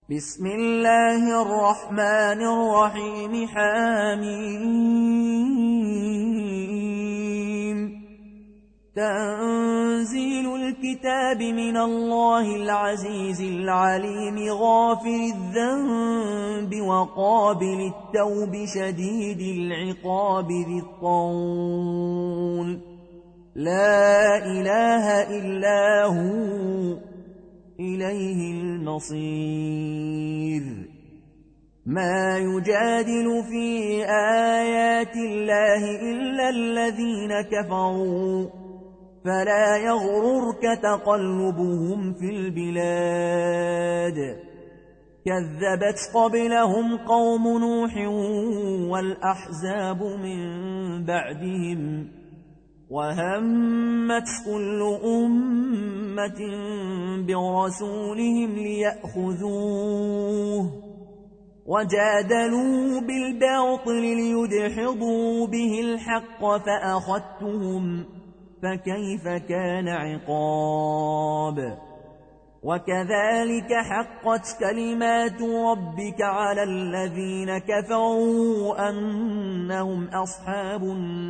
بسم الله الرحمن الرحيم حميم تنزيل الكتاب من الله العزيز العليم غافر الذنب وقابل التوب شديد العقاب ذي الطول لا إله إلا هو إليه المصير ما يجادل في آيات الله إلا الذين كفروا فلا يغررك تقلبهم في البلاد كذبت قبلهم قوم نوح والأحزاب من بعدهم وهمت كل أمة برسولهم ليأخذوه وجادلوا بالباطل ليدحضوا به الحق فأخذتهم فكيف كان عقاب وكذلك حقت كلمات ربك على الذين كفروا أنهم أصحاب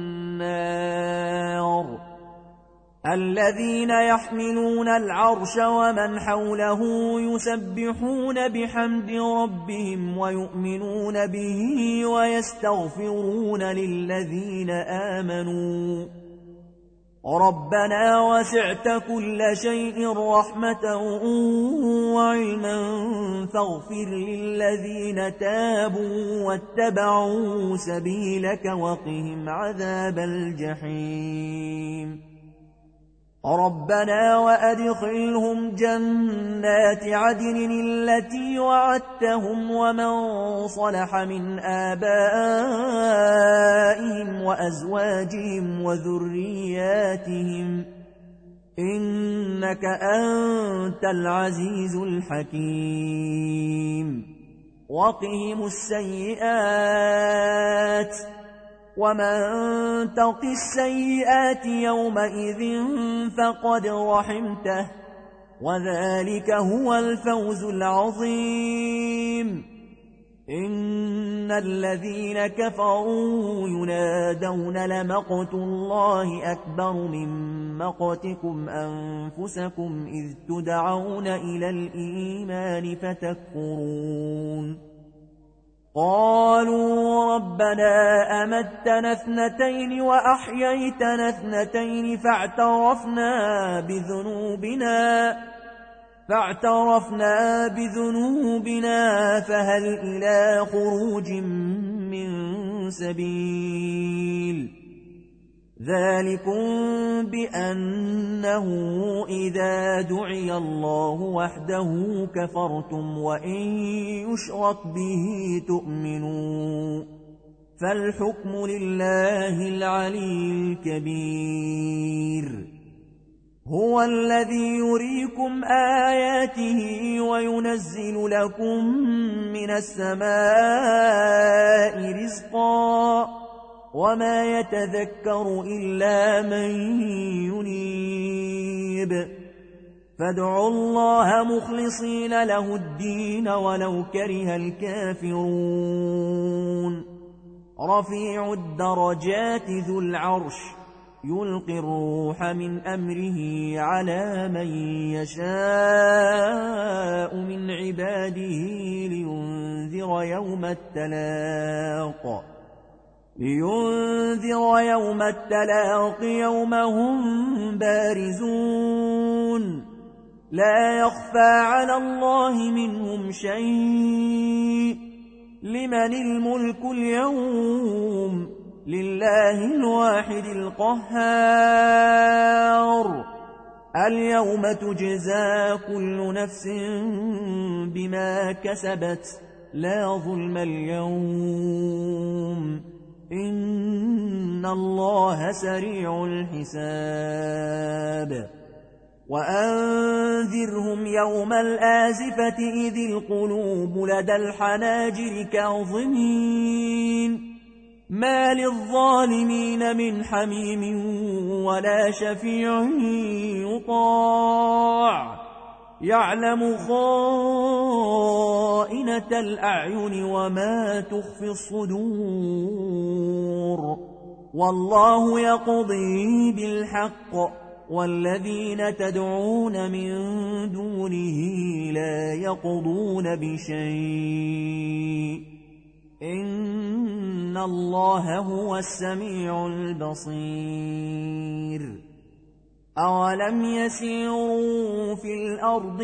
النار الذين يحملون العرش ومن حوله يسبحون بحمد ربهم ويؤمنون به ويستغفرون للذين آمنوا ربنا وسعت كل شيء رحمة وعلما فاغفر للذين تابوا واتبعوا سبيلك وقهم عذاب الجحيم ربنا وأدخلهم جنات عدن التي وعدتهم ومن صلح من آبائهم وأزواجهم وذرياتهم إنك أنت العزيز الحكيم وقهم السيئات ومن تق السيئات يومئذ فقد رحمته وذلك هو الفوز العظيم إن الذين كفروا ينادون لمقت الله أكبر من مقتكم أنفسكم إذ تدعون إلى الإيمان فتكفرون قالوا ربنا أمتنا اثنتين وأحييتنا اثنتين فاعترفنا بذنوبنا فهل إلى خروج من سبيل ذلكم بأنه إذا دعي الله وحده كفرتم وإن يشرك به تؤمنوا فالحكم لله العلي الكبير هو الذي يريكم آياته وينزل لكم من السماء رزقا وما يتذكر إلا من ينيب فادعوا الله مخلصين له الدين ولو كره الكافرون رفيع الدرجات ذو العرش يلقي الروح من أمره على من يشاء من عباده لينذر يوم التلاق يوم هم بارزون لا يخفى على الله منهم شيء لمن الملك اليوم لله الواحد القهار اليوم تجزى كل نفس بما كسبت لا ظلم اليوم إن الله سريع الحساب وأنذرهم يوم الآزفة إذ القلوب لدى الحناجر كاظمين ما للظالمين من حميم ولا شفيع يطاع يعلم خائنة خائنة الأعين وما تخفي الصدور والله يقضي بالحق والذين تدعون من دونه لا يقضون بشيء إن الله هو السميع البصير أولم يسيروا في الأرض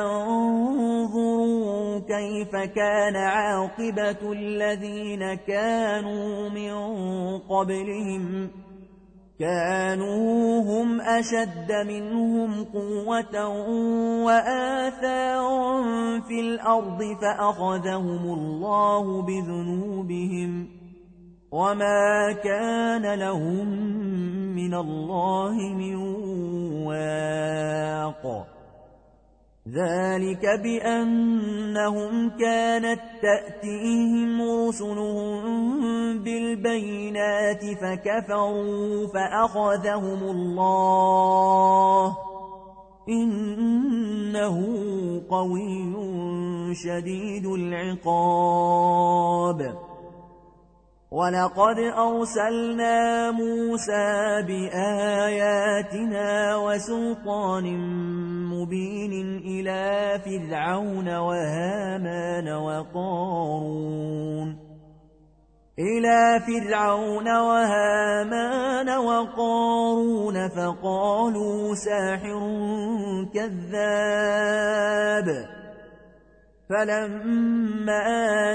فينظروا كيف كان عاقبة الذين كانوا من قبلهم كانوا هم أشد منهم قوة وآثارا في الأرض فأخذهم الله بذنوبهم وما كان لهم من الله من واق ذلك بأنهم كانت تأتيهم رسلهم بالبينات فكفروا فأخذهم الله إنه قوي شديد العقاب ولقد أرسلنا موسى بآياتنا وسلطان مبين إلى فرعون وهامان وقارون فقالوا ساحر كذاب فلما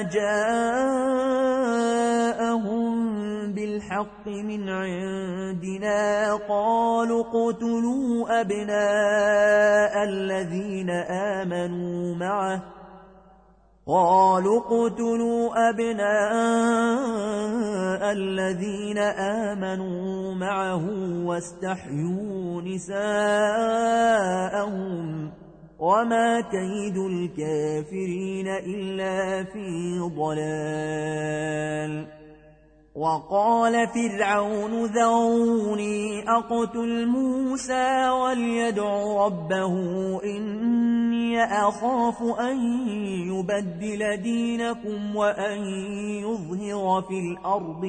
جاءهم بالحق من عندنا قالوا اقتلوا أبناء الذين آمنوا معه واستحيوا نساءهم وما كيد الكافرين إلا في ضلال وقال فرعون ذروني أقتل موسى وليدع ربه إني أخاف أن يبدل دينكم وأن يظهر في الأرض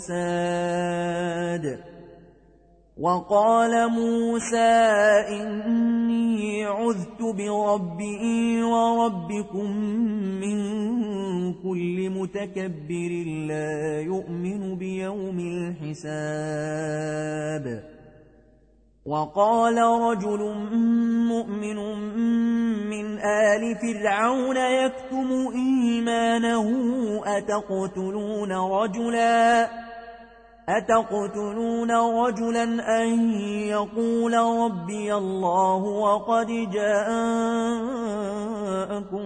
الفساد وقال موسى إني عذت بربي وربكم من كل متكبر لا يؤمن بيوم الحساب وقال رجل مؤمن من آل فرعون يكتم إيمانه أتقتلون رجلا أن يقول ربي الله وقد جاءكم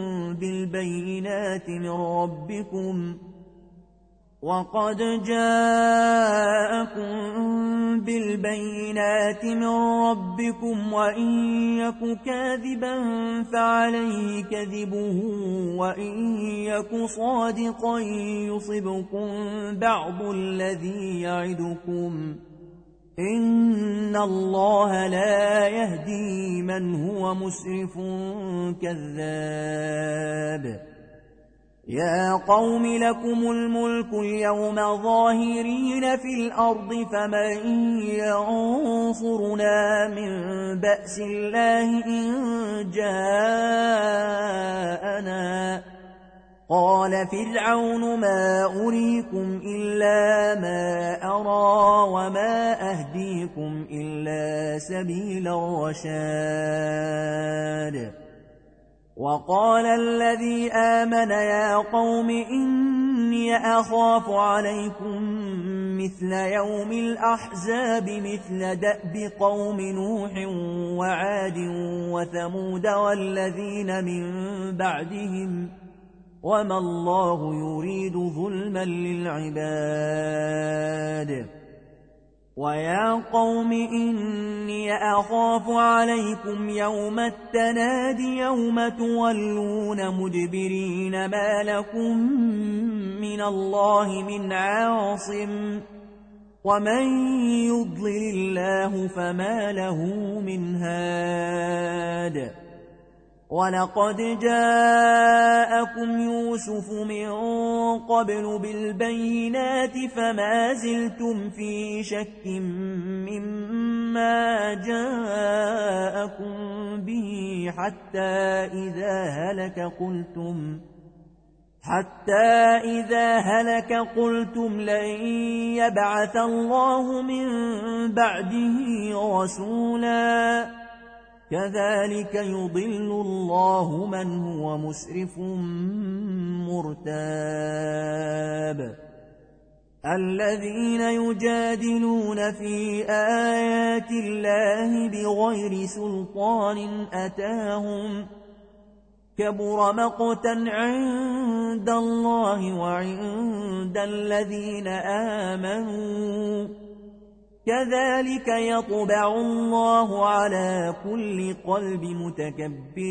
بالبينات من ربكم وإن يك كاذبا فعليه كذبه وإن يك صادقا يصبكم بعض الذي يعدكم إن الله لا يهدي من هو مسرف كذاب يا قوم لكم الملك اليوم ظاهرين في الأرض فمن ينصرنا من بأس الله إن جاءنا قال فرعون ما أريكم إلا ما أرى وما أهديكم إلا سبيل الرشاد وقال الذي آمن يا قوم إني أخاف عليكم مثل يوم الأحزاب مثل دأب قوم نوح وعاد وثمود والذين من بعدهم وما الله يريد ظلما للعباد ويا قوم إني أخاف عليكم يوم التناد يوم تولون مدبرين ما لكم من الله من عاصم ومن يضلل الله فما له من هاد ولقد جاءكم يوسف من قبل بالبينات فما زلتم في شك مما جاءكم به حتى إذا هلك قلتم لن يبعث الله من بعده رسولا كذلك يضل الله من هو مسرف مرتاب الذين يجادلون في آيات الله بغير سلطان أتاهم كبر مقتا عند الله وعند الذين آمنوا كذلك يطبع الله على كل قلب متكبر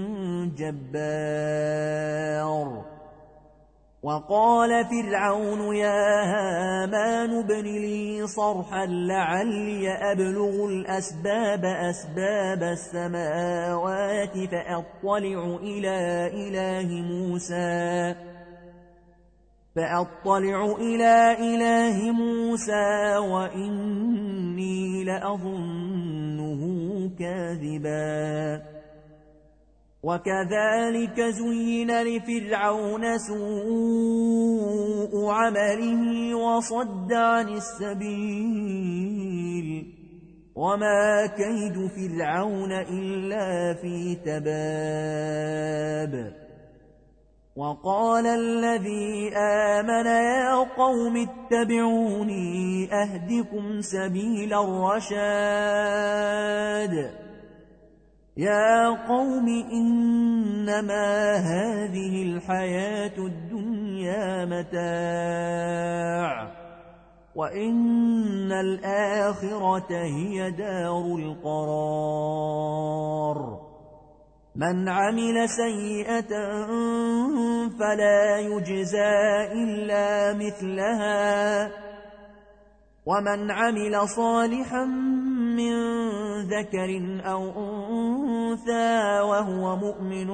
جبار وقال فرعون يا هامان ابن لي صرحا لعلي أبلغ أسباب السماوات فأطلع إلى إله موسى وإني لأظنه كاذبا وكذلك زين لفرعون سوء عمله وصد عن السبيل وما كيد فرعون إلا في تباب وقال الذي آمن يا قوم اتبعوني أهدكم سبيل الرشاد يا قوم إنما هذه الحياة الدنيا متاع وإن الآخرة هي دار القرار من عمل سيئة فلا يجزى إلا مثلها ومن عمل صالحا من ذكر أو أنثى وهو مؤمن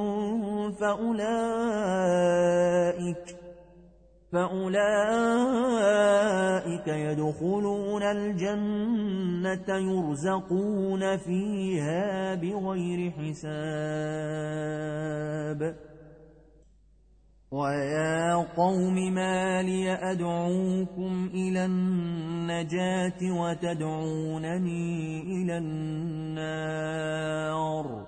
فأولئك يدخلون الجنة يرزقون فيها بغير حساب ويا قوم ما لي أدعوكم إلى النجاة وتدعونني إلى النار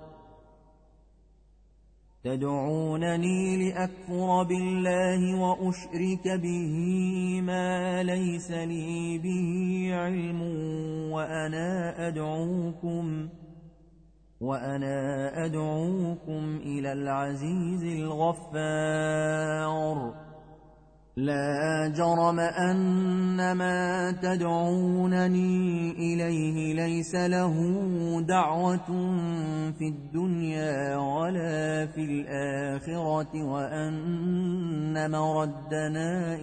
تدعونني لأكفر بالله وأشرك به ما ليس لي به علم وأنا أدعوكم إلى العزيز الغفار لا جرم أن ما تدعونني إليه ليس له دعوة في الدنيا ولا في الآخرة وأن مردنا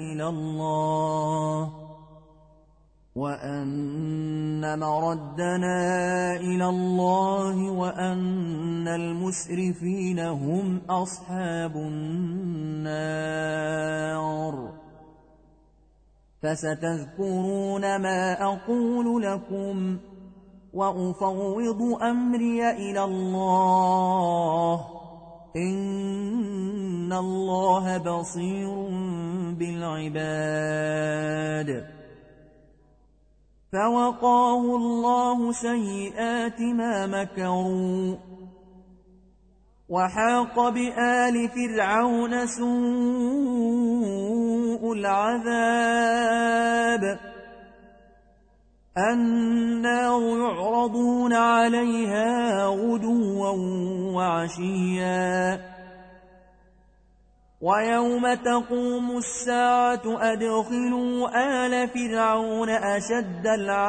إلى الله وأن المسرفين هم أصحاب النار فستذكرون ما أقول لكم وأفوض أمري إلى الله إن الله بصير بالعباد فوقاه الله سيئات ما مكروا وحاق بآل فرعون سوء العذاب النار يعرضون عليها غدوا وعشيا ويوم تقوم الساعة أدخلوا آل فرعون أشد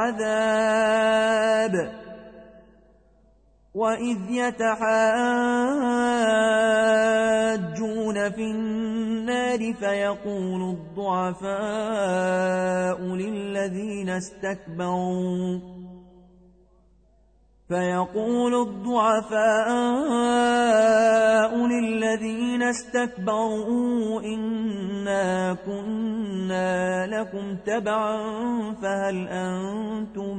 العذاب وإذ يتحاجون في النار فيقول الضعفاء فيقول الضعفاء للذين استكبروا إنا كنا لكم تبعا فهل أنتم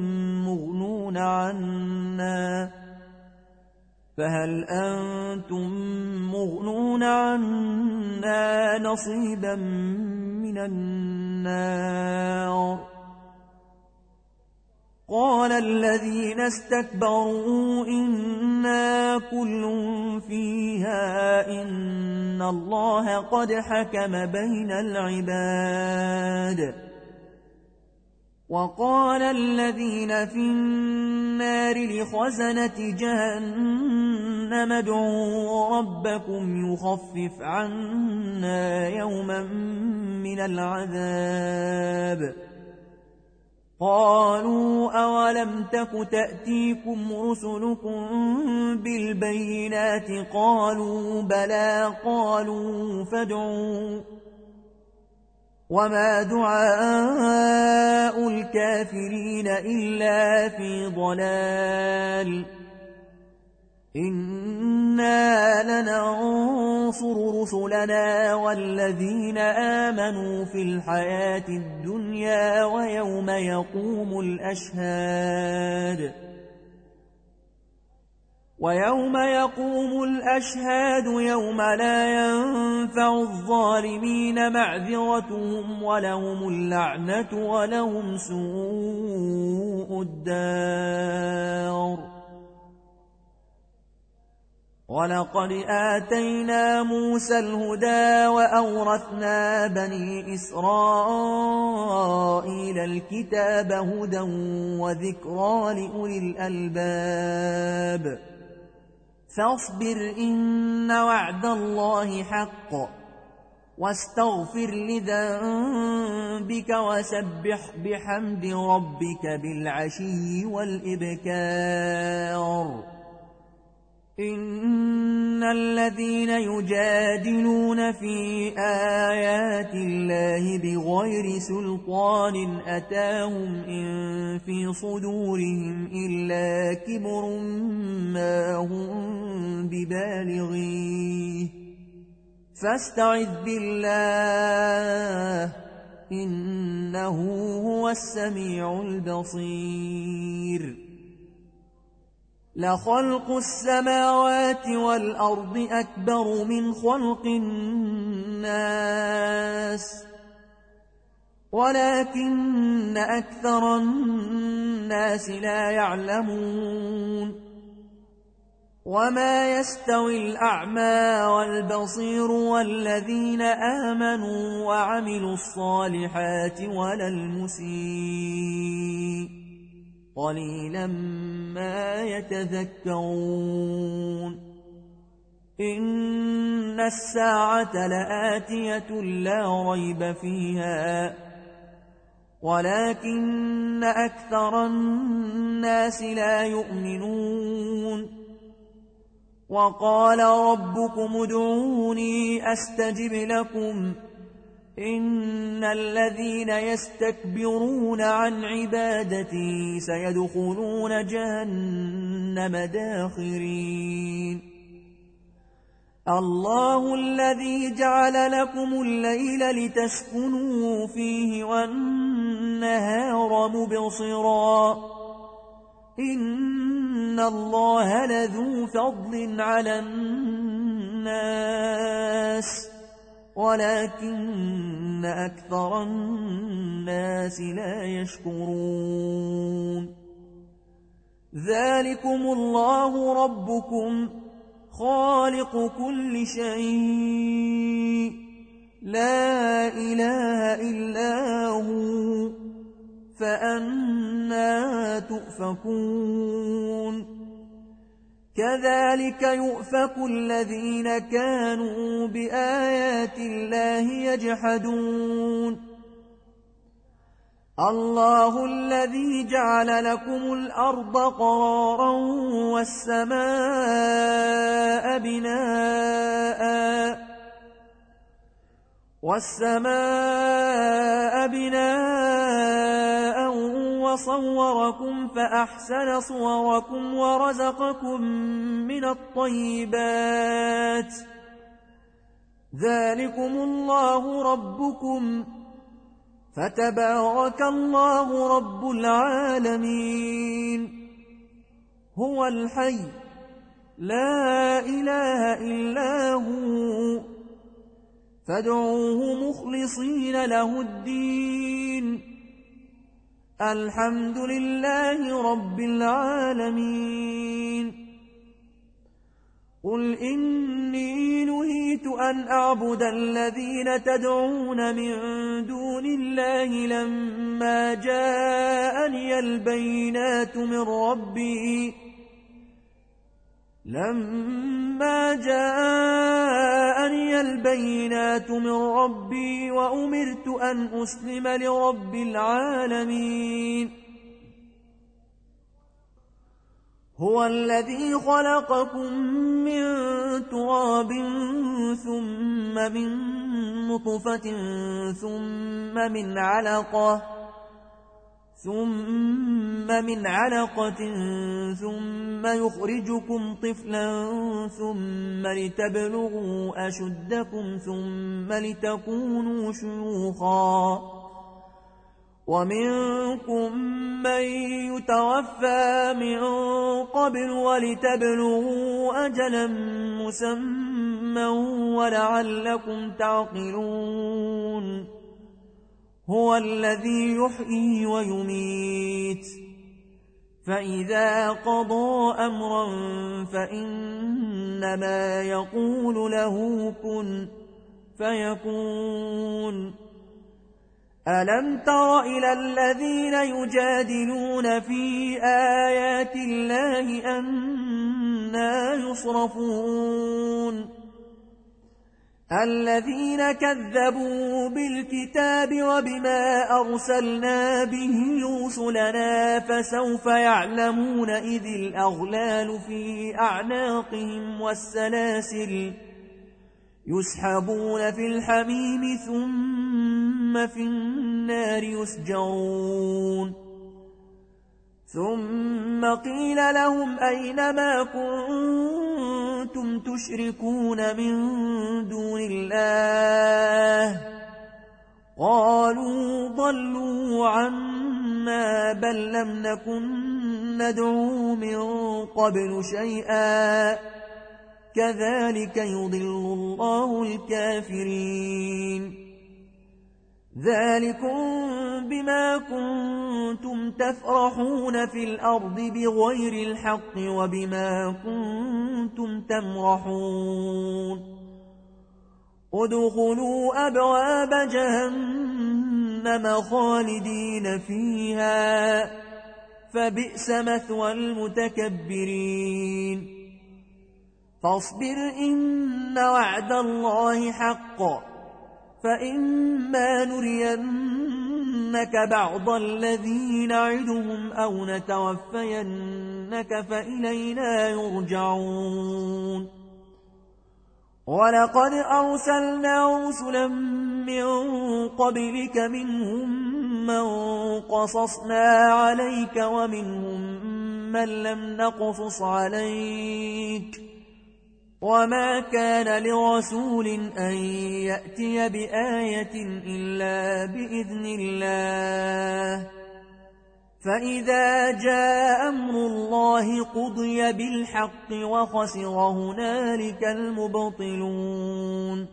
مغنون عنا نصيبا من النار قال الذين استكبروا إنا كل فيها إن الله قد حكم بين العباد وقال الذين في النار لخزنة جهنم ادعوا ربكم يخفف عنا يوما من العذاب قالوا أولم تك تأتيكم رسلكم بالبينات قالوا بلى قالوا فادعوا وما دعاء الكافرين إلا في ضلال إنا لننصر رسلنا والذين آمنوا في الحياة الدنيا ويوم يقوم الأشهاد يوم لا ينفع الظالمين معذرتهم ولهم اللعنة ولهم سوء الدار ولقد آتينا موسى الهدى وأورثنا بني إسرائيل الكتاب هدى وذكرى لأولي الألباب فاصبر إن وعد الله حق واستغفر لذنبك وسبح بحمد ربك بالعشي والإبكار إن الذين يجادلون في آيات الله بغير سلطان أتاهم إن في صدورهم إلا كبر ما هم ببالغيه فاستعذ بالله إنه هو السميع البصير لخلق السماوات والأرض أكبر من خلق الناس ولكن أكثر الناس لا يعلمون وما يستوي الأعمى والبصير والذين آمنوا وعملوا الصالحات ولا المسيء قليلا ما يتذكرون إن الساعة لآتية لا ريب فيها ولكن أكثر الناس لا يؤمنون وقال ربكم ادعوني أستجب لكم إن الذين يستكبرون عن عبادتي سيدخلون جهنم داخرين الله الذي جعل لكم الليل لتسكنوا فيه والنهار مبصرا إن الله لذو فضل على الناس ولكن أكثر الناس لا يشكرون ذلكم الله ربكم خالق كل شيء لا إله إلا هو فأنى تؤفكون كذلك يؤفك الذين كانوا بآيات الله يجحدون الله الذي جعل لكم الأرض قرارا والسماء بناء فصوركم فأحسن صوركم ورزقكم من الطيبات ذلكم الله ربكم فتبارك الله رب العالمين هو الحي لا إله إلا هو فادعوه مخلصين له الدين الحمد لله رب العالمين قل إني نهيت أن أعبد الذين تدعون من دون الله لما جاءني البينات من ربي وأمرت أن أسلم لرب العالمين هو الذي خلقكم من تراب ثم من نطفة ثم من علقة ثم يخرجكم طفلا ثم لتبلغوا أشدكم ثم لتكونوا شيوخا ومنكم من يتوفى من قبل ولتبلغوا أجلا مسمى ولعلكم تعقلون هو الذي يحيي ويميت فإذا قضى أمرا فإنما يقول له كن فيكون ألم تر إلى الذين يجادلون في آيات الله أنى يصرفون الذين كذبوا بالكتاب وبما أرسلنا به رسلنا فسوف يعلمون إذ الأغلال في أعناقهم والسلاسل يسحبون في الحميم ثم في النار يسجرون ثم قيل لهم أين ما كنتم تشركون من دون الله قالوا ضلوا عنا بل لم نكن ندعو من قبل شيئا كذلك يضل الله الكافرين ذلكم بما كنتم تفرحون في الأرض بغير الحق وبما كنتم تمرحون ادخلوا أبواب جهنم خالدين فيها فبئس مثوى المتكبرين فاصبر إن وعد الله حق فإما نرينك بعض الذي نعدهم أو نتوفينك فإلينا يرجعون ولقد أرسلنا رسلا من قبلك منهم من قصصنا عليك ومنهم من لم نقصص عليك وما كان لرسول أن يأتي بآية إلا بإذن الله فإذا جاء أمر الله قضي بالحق وخسر هنالك المبطلون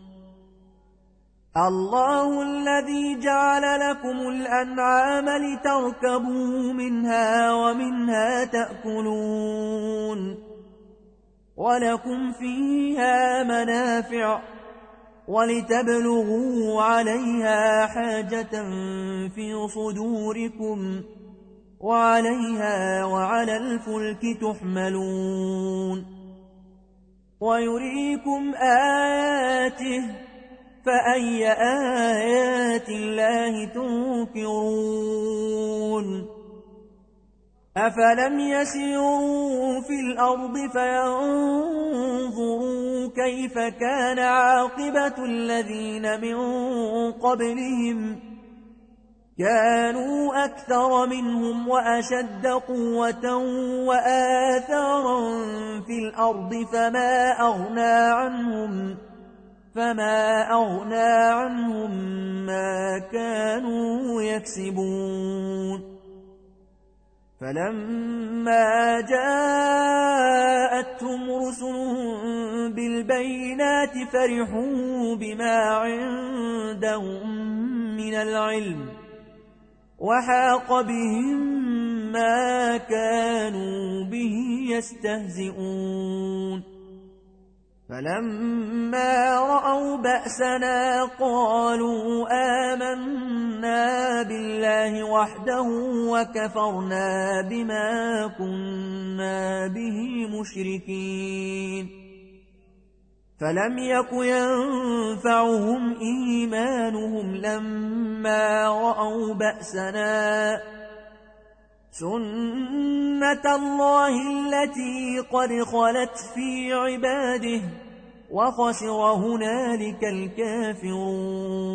الله الذي جعل لكم الأنعام لتركبوا منها ومنها تأكلون ولكم فيها منافع ولتبلغوا عليها حاجة في صدوركم وعليها وعلى الفلك تحملون ويريكم آياته فأي آيات الله تنكرون أفلم يسيروا في الأرض فينظروا كيف كان عاقبة الذين من قبلهم كانوا أكثر منهم وأشد قوة وآثارا في الأرض فما أغنى عنهم ما كانوا يكسبون فلما جاءتهم رسلهم بالبينات فرحوا بما عندهم من العلم وحاق بهم ما كانوا به يستهزئون فلما رأوا بأسنا قالوا آمنا بالله وحده وكفرنا بما كنا به مشركين فلم يك ينفعهم إيمانهم لما رأوا بأسنا سنة الله التي قد خلت في عباده وخسر هنالك الكافرون